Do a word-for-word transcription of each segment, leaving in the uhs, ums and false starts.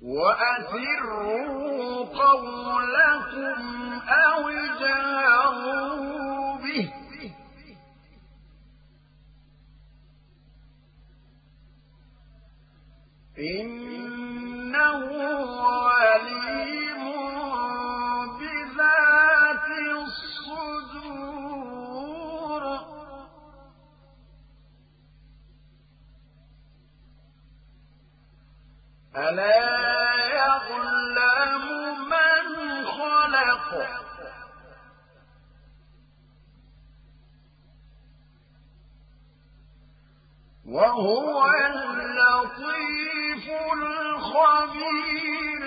وأسروا قولكم أو اجهروا به إنه عليم بذات الصدور ألا يعلم من خلق وهو اللطيف الخبير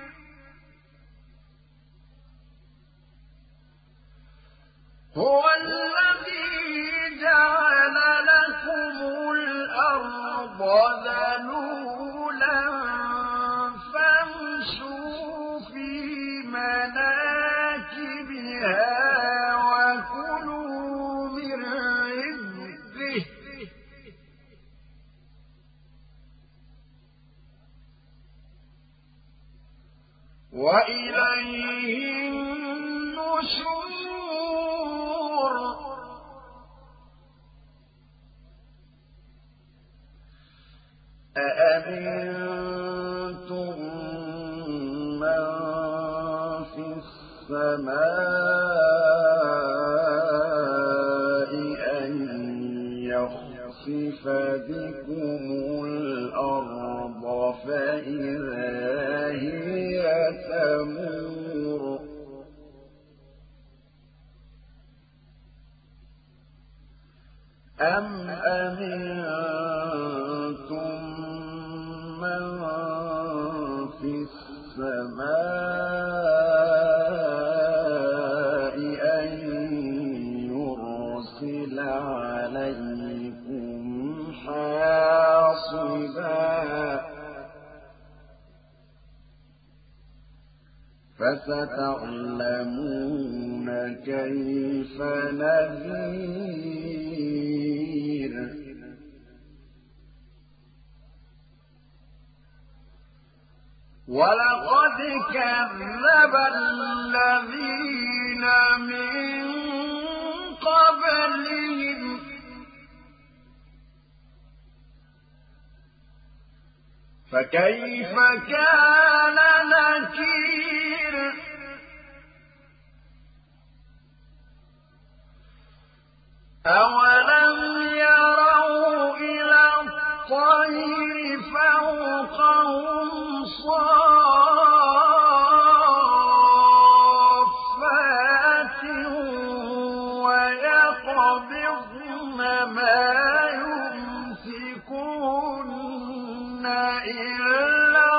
هو الذي جعل لكم الأرض ذلولا فامشوا في مناكبها وكلوا من رزقه وإليه النشور أأمنتم من في السماء أن يخسف بكم الأرض فإذا هي تمور أم أمنتم من في السماء أن يرسل عليكم حاصبا فستعلمون كيف نذير ولقد كذب الذين من قبلهم فكيف كان نكير أولم يروا إلى الطير فوقهم صافات ويقبضن ما يمسكون إلا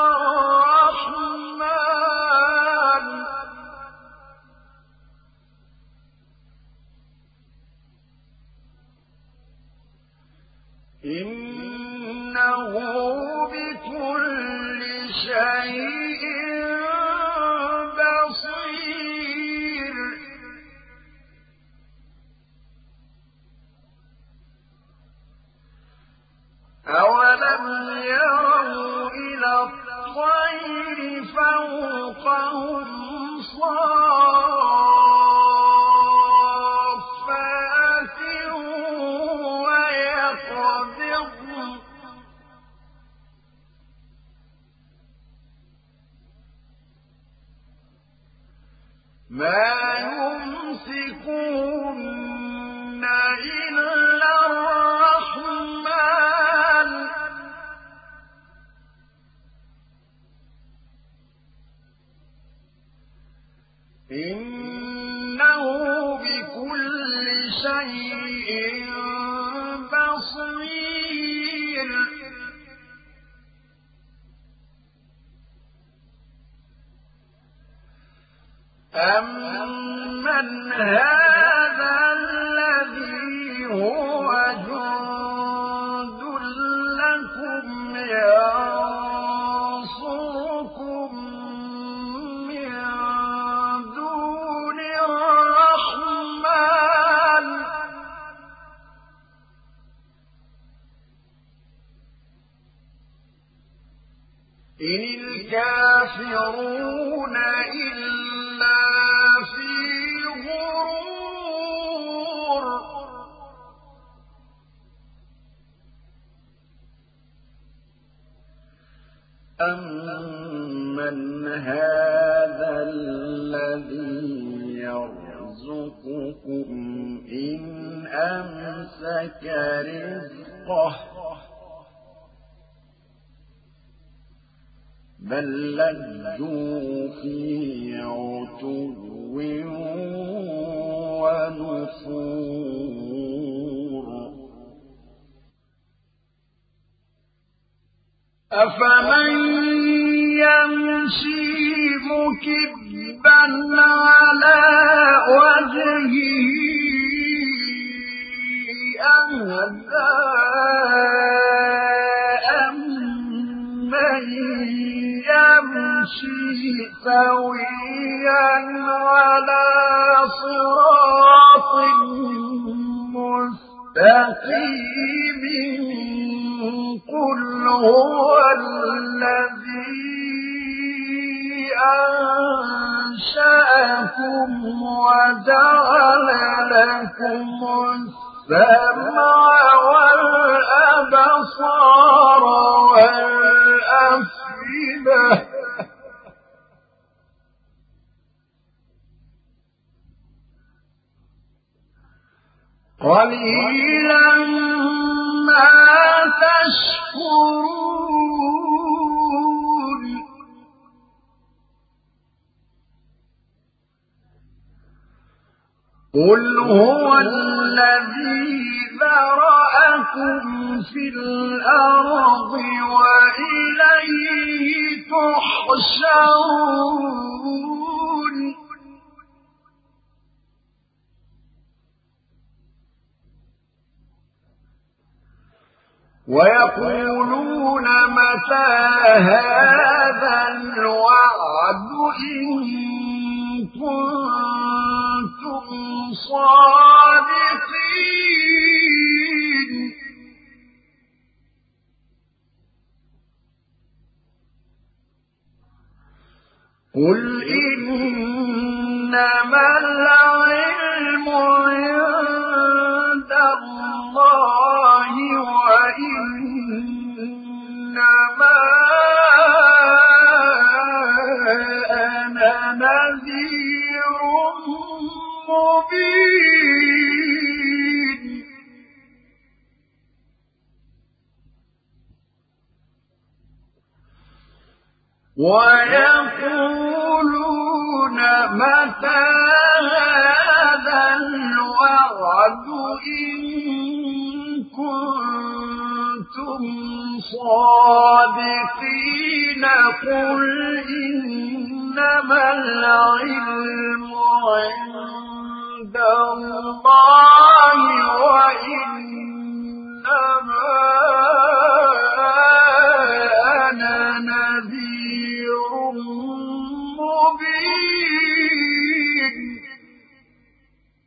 الرحمن إنه بكل شيء بصير أولم يروا إلى الطير فوقهم صافات ويقبضن ما يمسكون إلا الرحمن إنه بكل شيء بصير أمن هذا الذي هو جند لكم ينصركم من دون الرحمن إن الكافرون إلا في غرور أمن هذا الذي يرزقكم إن أمسك رزقه بل لجوا في عتو ونفور أفمن يمشي مكبا على وجهه أهدى أمن يمشي سويا على صراط مستقيم قل هو الذي أنشأكم وجعل لكم السمع والأبصار والأفئدة قليلا ما تشكرون قل هو الذي ذرأكم في الأرض وإليه تحشرون ويقولون متى هذا الوعد إن كنتم صادقين قل إنما العلم عند الله وإنما أنا نذير مبين ويقولون متى هذا الوعد إن كنتم صادقين قل إنما العلم عند الله وإنما